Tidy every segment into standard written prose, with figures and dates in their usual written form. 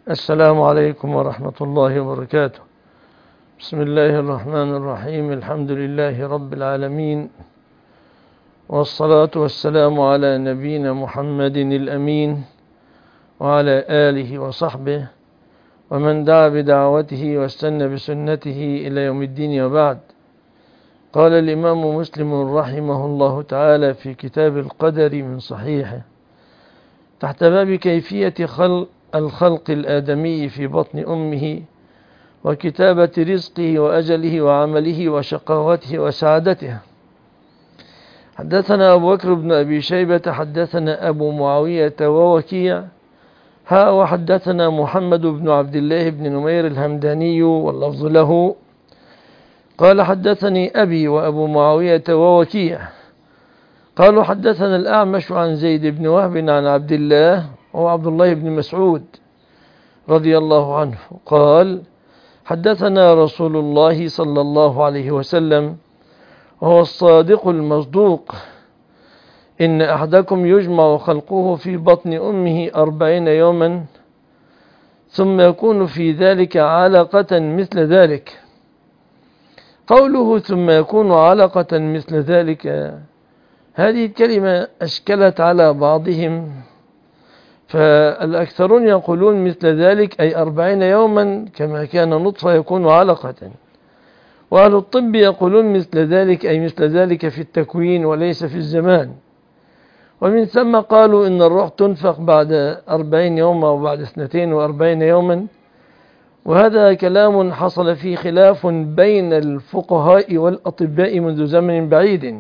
السلام عليكم ورحمة الله وبركاته. بسم الله الرحمن الرحيم. الحمد لله رب العالمين، والصلاة والسلام على نبينا محمد الأمين وعلى آله وصحبه ومن دعا بدعوته واستنى بسنته إلى يوم الدين، وبعد. قال الإمام مسلم رحمه الله تعالى في كتاب القدر من صحيحه تحت باب كيفية الخلق الآدمي في بطن أمه وكتابة رزقه وأجله وعمله وشقاوته وسعادته: حدثنا أبو بكر بن أبي شيبة حدثنا أبو معاوية ووكيع وحدثنا محمد بن عبد الله بن نمير الهمداني واللفظ له قال حدثني أبي وأبو معاوية ووكيع قالوا حدثنا الأعمش عن زيد بن وهب عن عبد الله وعبد الله بن مسعود رضي الله عنه قال: حدثنا رسول الله صلى الله عليه وسلم وهو الصادق المصدوق: إن أحدكم يجمع خلقه في بطن أمه 40 يوما ثم يكون في ذلك علقة مثل ذلك. قوله ثم يكون علقة مثل ذلك، هذه الكلمة أشكلت على بعضهم، فالأكثرون يقولون مثل ذلك أي 40 يوما كما كان نطفة يكون علقة، وأهل الطب يقولون مثل ذلك أي مثل ذلك في التكوين وليس في الزمان. ومن ثم قالوا إن الروح تنفخ بعد 40 يوما وبعد 42 يوما، وهذا كلام حصل فيه خلاف بين الفقهاء والأطباء منذ زمن بعيد.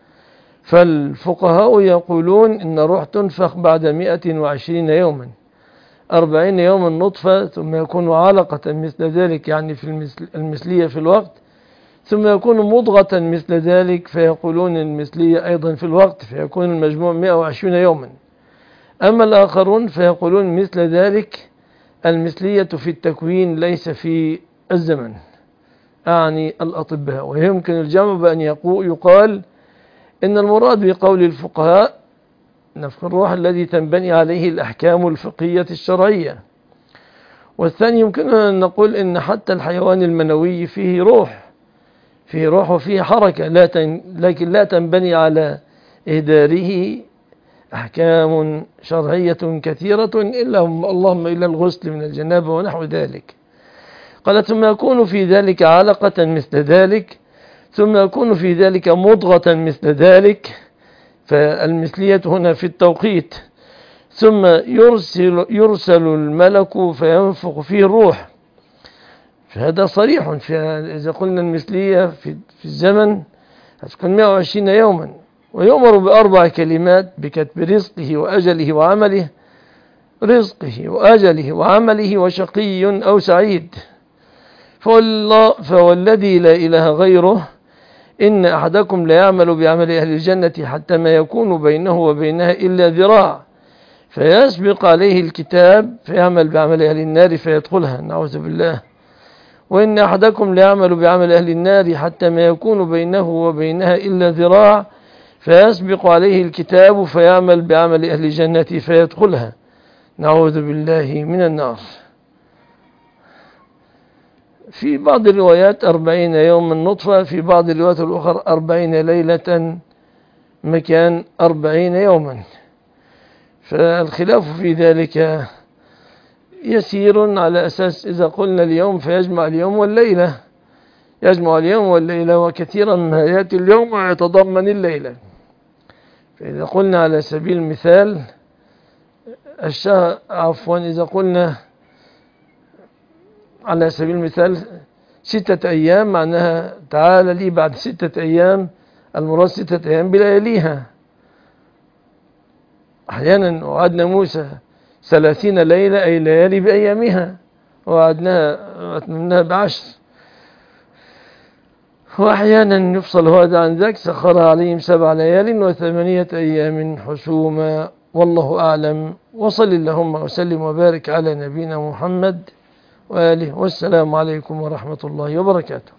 فالفقهاء يقولون إن الروح تنفخ بعد 120 يوما، 40 يوما نطفة ثم يكون علقة مثل ذلك، يعني في المثلية في الوقت، ثم يكون مضغة مثل ذلك، فيقولون المثلية أيضا في الوقت، فيكون المجموع 120 يوما. أما الآخرون فيقولون مثل ذلك المثلية في التكوين ليس في الزمن، أعني الأطباء. ويمكن الجمع بأن يقال إن المراد بقول الفقهاء نفخ الروح الذي تنبني عليه الأحكام الفقهية الشرعية. والثاني يمكن أن نقول إن حتى الحيوان المنوي فيه روح وفيه حركة، لكن لا تنبني على إهداره أحكام شرعية كثيرة اللهم إلا الغسل من الجنابة ونحو ذلك. قال ثم يكون في ذلك علقة مثل ذلك، ثم يكون في ذلك مضغة مثل ذلك، فالمثلية هنا في التوقيت. ثم يرسل الملك فينفخ فيه الروح، فهذا صريح إذا قلنا المثلية في الزمن هتكون 120 يوما. ويؤمر ب4 كلمات: بكتب رزقه وأجله وعمله، رزقه وأجله وعمله وشقي أو سعيد. فوالذي لا إله غيره إن أحدكم لا يعمل بعمل أهل الجنة حتى ما يكون بينه وبينها إلا ذراع، فيسبق عليه الكتاب فيعمل بعمل أهل النار فيدخلها، نعوذ بالله. وإن أحدكم لا يعمل بعمل أهل النار حتى ما يكون بينه وبينها إلا ذراع، فيسبق عليه الكتاب فيعمل بعمل أهل الجنة فيدخلها، نعوذ بالله من النار. في بعض الروايات 40 يوما نطفة، في بعض الروايات الأخرى 40 ليلة مكان 40 يوما. فالخلاف في ذلك يسير، على أساس إذا قلنا اليوم فيجمع اليوم والليلة، يجمع اليوم والليلة، وكثيرا ما يأتي اليوم ويتضمن الليلة. فإذا قلنا على سبيل المثال إذا قلنا على سبيل المثال 6 أيام، معناها تعالى لي بعد 6 أيام، المراد 6 أيام بلياليها. أحيانا وعدنا موسى 30 ليلة أي ليالي بأيامها، وعدناها ب10. وأحيانا يفصل هذا عن ذاك، سخر عليهم 7 ليال و8 أيام حسوما، والله أعلم. وصل اللهم وسلم وبارك على نبينا محمد وآله، والسلام عليكم ورحمة الله وبركاته.